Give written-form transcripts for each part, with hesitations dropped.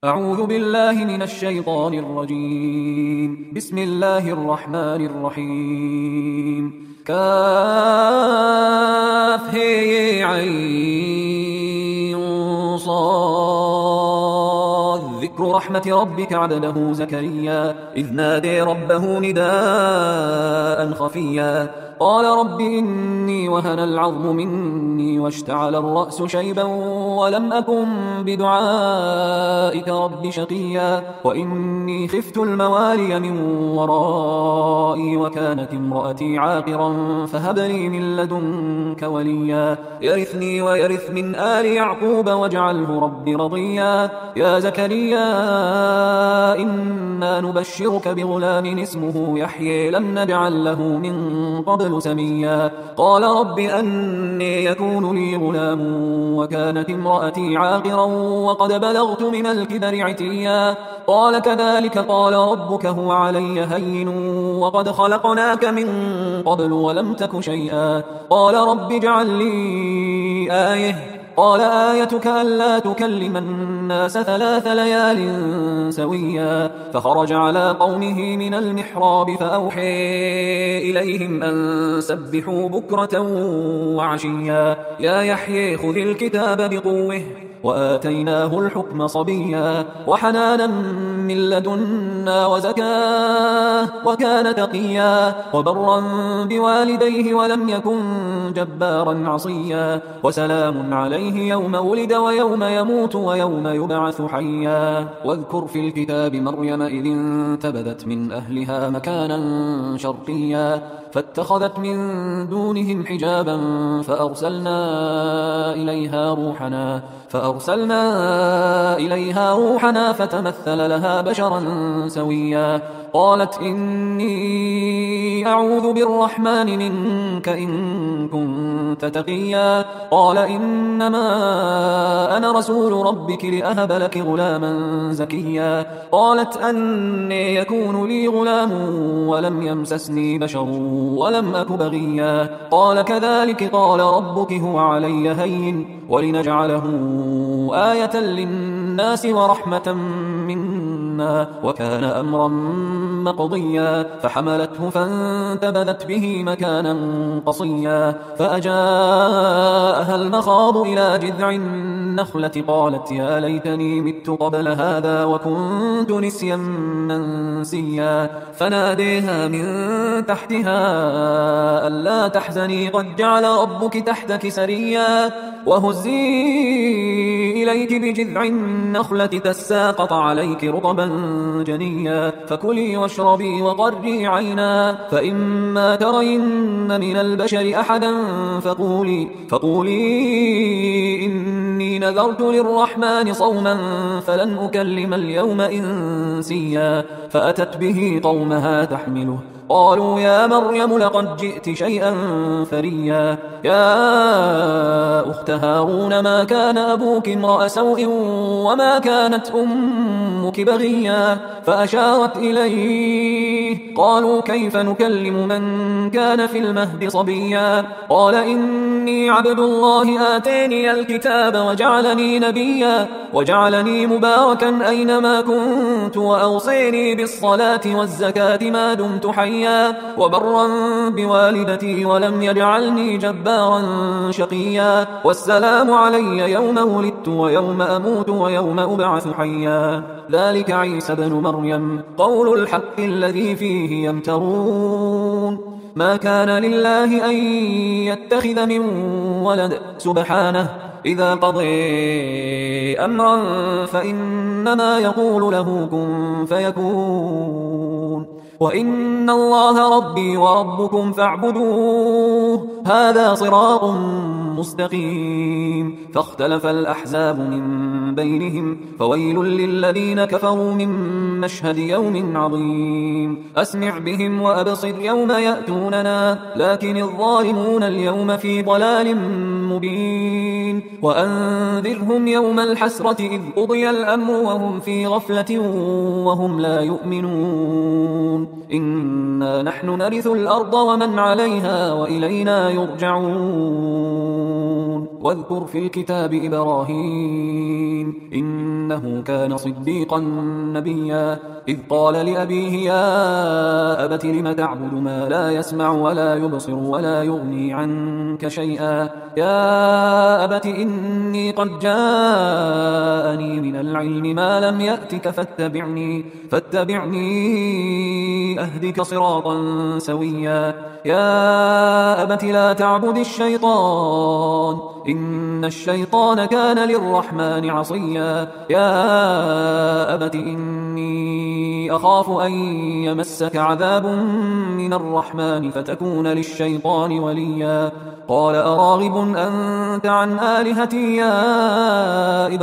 أعوذ بالله من الشيطان الرجيم. بسم الله الرحمن الرحيم. كاف هي عين صاد. ذكر رحمة ربك عبده زكريا إذ نادي ربه نداء خفيا قال رب إني وهن العظم مني واشتعل الرأس شيبا ولم أكن بدعائك رب شقيا وإني خفت الموالي من ورائي وكانت امرأتي عاقرا فهب لي من لدنك وليا يرثني ويرث من آل يعقوب واجعله رب رضيا يا زكريا إنا نبشرك بغلام اسمه يحيى لم نجعل له من قبل سميا قال رب أني يكون لي غلام وكانت امرأتي عاقرا وقد بلغت من الكبر عتيا قال كذلك قال ربك هو علي هين وقد خلقناك من قبل ولم تك شيئا قال رب اجعل لي آية قال آيتك ألا تكلم الناس 3 ليال سويا فخرج على قومه من المحراب فأوحي إليهم أن سبحوا بكرة وعشيا يا يحيى خذ الكتاب بقوة وآتيناه الحكم صبيا وحنانا من لدنا وزكاه وكان تقيا وبرا بوالديه ولم يكن جبارا عصيا وسلام عليه يوم ولد ويوم يموت ويوم يبعث حيا واذكر في الكتاب مريم إذ انتبذت من أهلها مكانا شرقيا فاتخذت من دونهم حجابا فأرسلنا إليها روحنا فتمثل لها بشرا سويا قالت إني أعوذ بالرحمن منك إن كنت تقيا قال إنما أنا رسول ربك لأهب لك غلاما زكيا قالت أني يكون لي غلام ولم يمسسني بشر ولم أك بغيا قال كذلك قال ربك هو علي هين ولنجعله آية للناس ورحمة منا وكان أمرا مقضيا فحملته فانتبذت به مكانا قصيا فأجاءها المخاض إلى جذع النخلة قالت يا ليتني مت قبل هذا وكنت نسيا منسيا فناديها من تحتها ألا تحزني قد جعل ربك تحتك سريا وهزي إليك بجذع النخلة تساقط عليك رطبا جنيا فكلي واشربي وقري عينا فإما ترين من البشر أحدا فقولي إني نذرت للرحمن صوما فلن أكلم اليوم إنسيا فأتت به قومها تحمله قالوا يا مريم لقد جئت شيئا فريا يا أخت هارون ما كان أبوك امرأ سوء وما كانت أمك بغيا فأشارت إليه قالوا كيف نكلم من كان في المهد صبيا قال إني عبد الله آتاني الكتاب وجعلني نبيا وجعلني مباركا أينما كنت وأوصيني بالصلاة والزكاة ما دمت حيا وبرا بوالدتي ولم يجعلني جبارا شقيا والسلام علي يوم ولدت ويوم أموت ويوم أبعث حيا ذلك عيسى بن مريم قول الحق الذي فيه يمترون ما كان لله أن يتخذ من ولد سبحانه إذا قضي أمرا فإنما يقول له كن فيكون وإن الله ربي وربكم فاعبدوه هذا صراط مستقيم فاختلف الأحزاب من بينهم فويل للذين كفروا من مشهد يوم عظيم أسمع بهم وأبصر يوم يأتوننا لكن الظالمون اليوم في ضلال مبين وأنذرهم يوم الحسرة إذ قضي الأمر وهم في غفلة وهم لا يؤمنون إنا نحن نرث الأرض ومن عليها وإلينا يرجعون واذكر في الكتاب إبراهيم إنه كان صديقا نبيا إذ قال لأبيه يا أبت لم تعبد ما لا يسمع ولا يبصر ولا يغني عنك شيئا يا أبت إني قد جاءني من العلم ما لم يأتك فاتبعني أهدك صراطا سويا يا أبت لا تعبد الشيطان إن الشيطان كان للرحمن عصيا يا أبت إني أخاف أن يمسك عذاب من الرحمن فتكون للشيطان وليا قال أراغب أنت عن آلهتي يا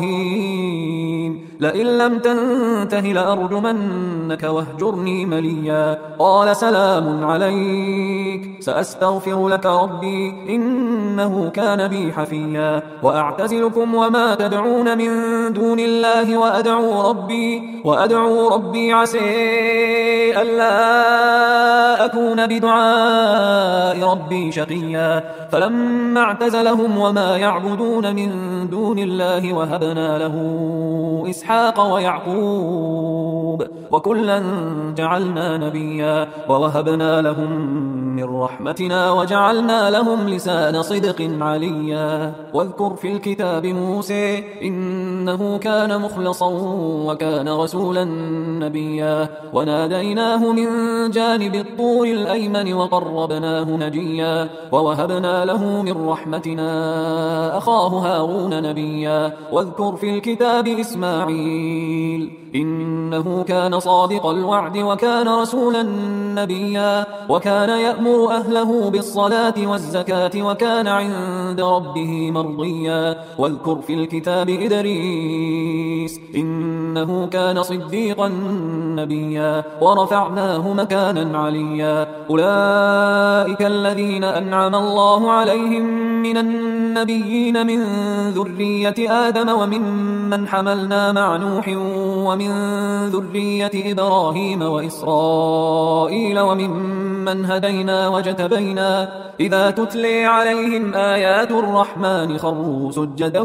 إبراهيم لئن لم تنته لأرجمنك واهجرني مليا قال سلام عليك سأستغفر لك ربي إنه كان بي حفيا وأعتزلكم وما تدعون من دون الله وأدعو ربي عسى ألا أكون بدعاء ربي شقيا فلما اعتزلهم وما يعبدون من دون الله وهبنا له إسحاق ويعقوب وكلا جعلنا نبيا ووهبنا لهم من رحمتنا وجعلنا لهم لسان صدق عليا واذكر في الكتاب موسى إنه كان مخلصا وكان رسولا نبيا وناديناه من جانب الطور الأيمن وقربناه نجيا ووهبنا له من رحمتنا أخاه هارون نبيا واذكر في الكتاب إسماعيل إنه كان صادق الوعد وكان رسولا نبيا وكان يأمر أهله بالصلاة والزكاة وكان عند ربه مرضيا واذكر في الكتاب إدريس إنه كان صديقا نبيا ورفعناه مكانا عليا أولئك الذين أنعم الله عليهم من النبيين من ذرية آدم وممن حملنا مع نوح ومن ذرية إبراهيم وإسرائيل وممن هدينا واجتبينا إذا تتلي عليهم آيات الرحمن خروا سجدا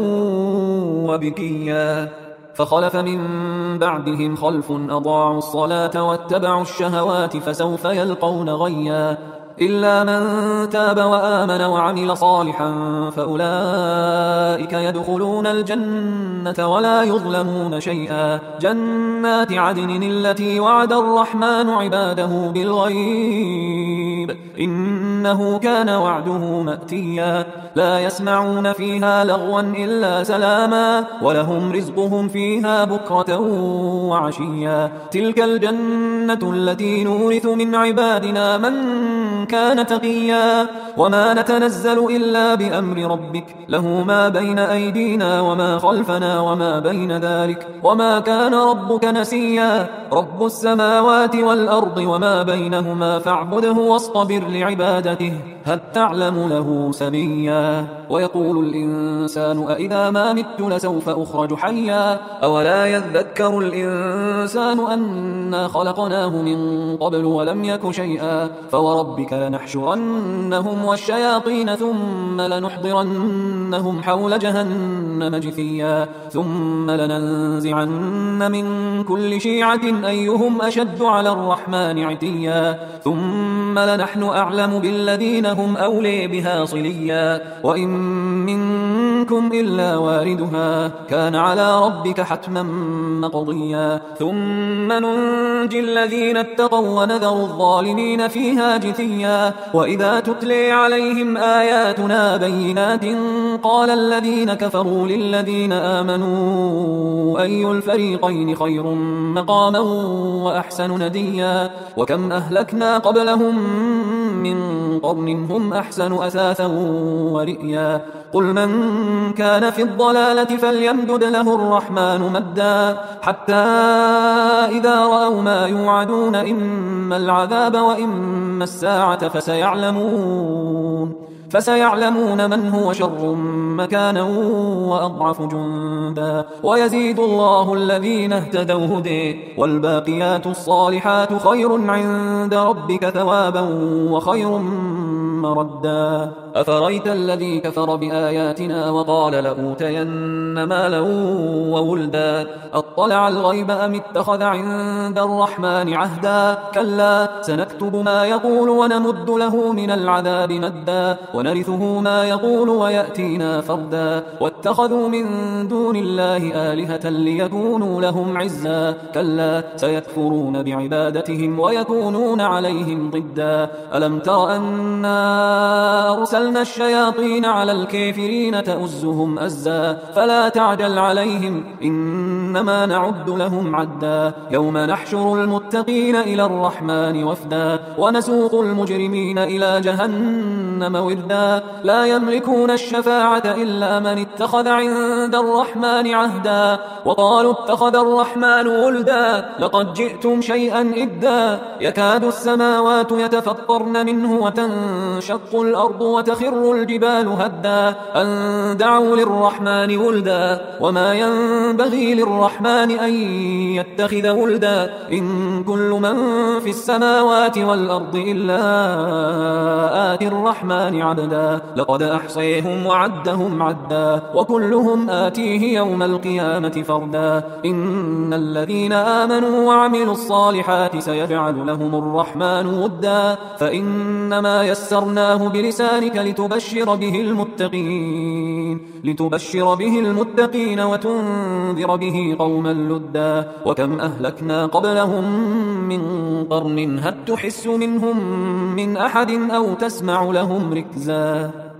وبكيا فخلف من بعدهم خلف أضاعوا الصلاة واتبعوا الشهوات فسوف يلقون غيا إلا من تاب وآمن وعمل صالحا فأولئك يدخلون الجنة ولا يظلمون شيئا جنات عدن التي وعد الرحمن عباده بالغيب إنه كان وعده مأتيا لا يسمعون فيها لغوا إلا سلاما ولهم رزقهم فيها بكرة وعشيا تلك الجنة التي نورث من عبادنا من كان تقيا وما نتنزل إلا بأمر ربك له ما بين أيدينا وما خلفنا وما بين ذلك وما كان ربك نسيا رب السماوات والأرض وما بينهما فاعبده واصطبر لعبادته هل تعلم له سميا ويقول الإنسان أإذا ما مت لسوف أخرج حيا أولا يذكر الإنسان أنا خلقناه من قبل ولم يك شيئا فوربك لنحشرنهم والشياطين ثم لنحضرنهم حول جهنم جثيا ثم لننزعن من كل شيعة أيهم أشد على الرحمن عتيا ثم لنحن أعلم بالذين هم أولي بها صليا وإن منكم إلا واردها كان على ربك حتما مقضيا ثم ننجي الذين اتقوا ونذر الظالمين فيها جثيا وإذا تتلي عليهم آياتنا بينات قال الذين كفروا للذين آمنوا أي الفريقين خير مقاما وأحسن نديا وكم أهلكنا قبلهم من قرن هم أحسن أثاثا ورئيا قل من كان في الضلالة فليمدد له الرحمن مدا حتى إذا رأوا ما يوعدون إما العذاب وإما الساعة فسيعلمون من هو شر مكانا وأضعف جندا ويزيد الله الذين اهتدوا هدى والباقيات الصالحات خير عند ربك ثوابا وخير مردا أفرأيت الذي كفر بآياتنا وقال لأوتين مالا وولدا أطلع الغيب أم اتخذ عند الرحمن عهدا كلا سنكتب ما يقول ونمد له من العذاب مدا ونرثه ما يقول ويأتينا فردا واتخذوا من دون الله آلهة ليكونوا لهم عزا كلا سيكفرون بعبادتهم ويكونون عليهم ضدا ألم تر أنا أرسلنا الشياطين على الكافرين تؤزهم أزا فلا تعجل عليهم إنما نعد لهم عدا يوم نحشر المتقين إلى الرحمن وفدا ونسوق المجرمين إلى جهنم وردا لا يملكون الشفاعة إلا من اتخذ عند الرحمن عهدا وقالوا اتخذ الرحمن ولدا لقد جئتم شيئا إدا يكاد السماوات يتفطرن منه وتنشق الأرض وتخر الجبال هدا أن دعوا للرحمن ولدا وما ينبغي للرحمن أن يتخذ ولدا إن كل من في السماوات والأرض إلا آتي الرحمن عبدا لقد أحصيهم وعدهم عدا وكلهم آتيه يوم القيامة فردا إن الذين آمنوا وعملوا الصالحات سيجعل لهم الرحمن ودا فإنما يسرناه بلسانك لتبشر به المتقين وتنذر به قوما لدا وكم أهلكنا قبلهم من قرن هل تحس منهم من أحد أو تسمع لهم ركزا